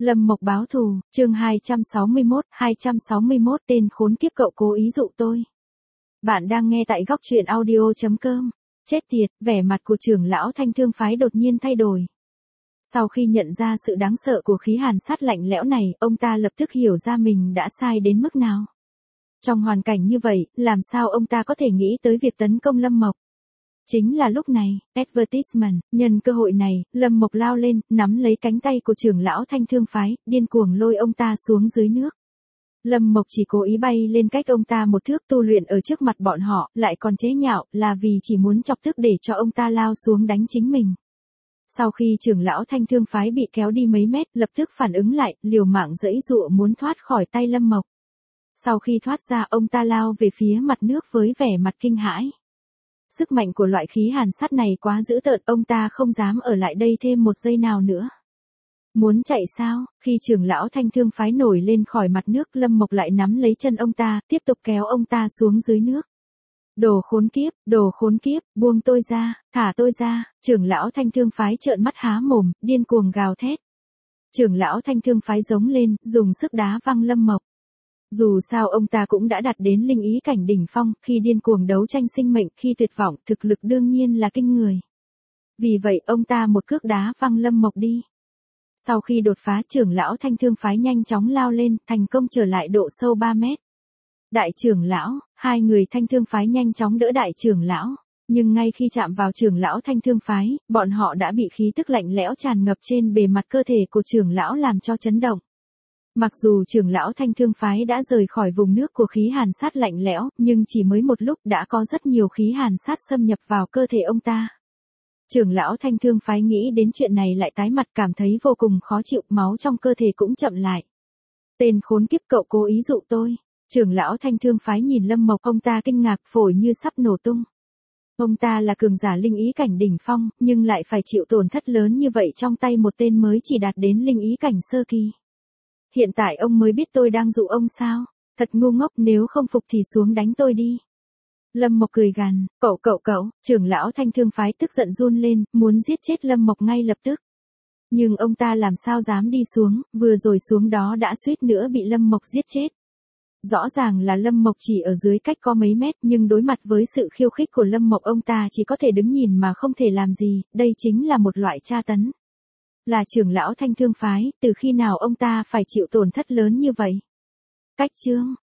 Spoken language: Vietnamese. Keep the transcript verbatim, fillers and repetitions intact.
Lâm Mộc báo thù, chương hai trăm sáu mươi mốt, hai trăm sáu mươi mốt tên khốn kiếp cậu cố ý dụ tôi. Bạn đang nghe tại góc truyện audio chấm com. Chết tiệt, vẻ mặt của trưởng lão Thanh Thương phái đột nhiên thay đổi. Sau khi nhận ra sự đáng sợ của khí hàn sát lạnh lẽo này, ông ta lập tức hiểu ra mình đã sai đến mức nào. Trong hoàn cảnh như vậy, làm sao ông ta có thể nghĩ tới việc tấn công Lâm Mộc? Chính là lúc này, advertisement, nhân cơ hội này, Lâm Mộc lao lên, nắm lấy cánh tay của trưởng lão Thanh Thương phái, điên cuồng lôi ông ta xuống dưới nước. Lâm Mộc chỉ cố ý bay lên cách ông ta một thước tu luyện ở trước mặt bọn họ, lại còn chế nhạo, là vì chỉ muốn chọc tức để cho ông ta lao xuống đánh chính mình. Sau khi trưởng lão Thanh Thương phái bị kéo đi mấy mét, lập tức phản ứng lại, liều mạng giãy giụa muốn thoát khỏi tay Lâm Mộc. Sau khi thoát ra, ông ta lao về phía mặt nước với vẻ mặt kinh hãi. Sức mạnh của loại khí hàn sắt này quá dữ tợn, ông ta không dám ở lại đây thêm một giây nào nữa. Muốn chạy sao? Khi trưởng lão Thanh Thương phái nổi lên khỏi mặt nước, Lâm Mộc lại nắm lấy chân ông ta, tiếp tục kéo ông ta xuống dưới nước. Đồ khốn kiếp, đồ khốn kiếp, buông tôi ra, thả tôi ra, trưởng lão Thanh Thương phái trợn mắt há mồm, điên cuồng gào thét. Trưởng lão Thanh Thương phái giống lên, dùng sức đá văng Lâm Mộc. Dù sao ông ta cũng đã đạt đến linh ý cảnh đỉnh phong, khi điên cuồng đấu tranh sinh mệnh, khi tuyệt vọng, thực lực đương nhiên là kinh người. Vì vậy ông ta một cước đá văng Lâm Mộc đi. Sau khi đột phá, trưởng lão Thanh Thương phái nhanh chóng lao lên, thành công trở lại độ sâu ba mét. Đại trưởng lão, hai người Thanh Thương phái nhanh chóng đỡ đại trưởng lão, nhưng ngay khi chạm vào trưởng lão Thanh Thương phái, bọn họ đã bị khí tức lạnh lẽo tràn ngập trên bề mặt cơ thể của trưởng lão làm cho chấn động. Mặc dù trưởng lão Thanh Thương phái đã rời khỏi vùng nước của khí hàn sát lạnh lẽo, nhưng chỉ mới một lúc đã có rất nhiều khí hàn sát xâm nhập vào cơ thể ông ta. Trưởng lão Thanh Thương phái nghĩ đến chuyện này lại tái mặt, cảm thấy vô cùng khó chịu, máu trong cơ thể cũng chậm lại. Tên khốn kiếp, cậu cố ý dụ tôi. Trưởng lão Thanh Thương phái nhìn Lâm Mộc, ông ta kinh ngạc, phổi như sắp nổ tung. Ông ta là cường giả linh ý cảnh đỉnh phong, nhưng lại phải chịu tổn thất lớn như vậy trong tay một tên mới chỉ đạt đến linh ý cảnh sơ kỳ. Hiện tại ông mới biết tôi đang dụ ông sao? Thật ngu ngốc, nếu không phục thì xuống đánh tôi đi. Lâm Mộc cười gằn, cậu cậu cậu, trưởng lão Thanh Thương phái tức giận run lên, muốn giết chết Lâm Mộc ngay lập tức. Nhưng ông ta làm sao dám đi xuống, vừa rồi xuống đó đã suýt nữa bị Lâm Mộc giết chết. Rõ ràng là Lâm Mộc chỉ ở dưới cách có mấy mét, nhưng đối mặt với sự khiêu khích của Lâm Mộc, ông ta chỉ có thể đứng nhìn mà không thể làm gì, đây chính là một loại tra tấn. Là trưởng lão Thanh Thương phái, từ khi nào ông ta phải chịu tổn thất lớn như vậy? Cách chương,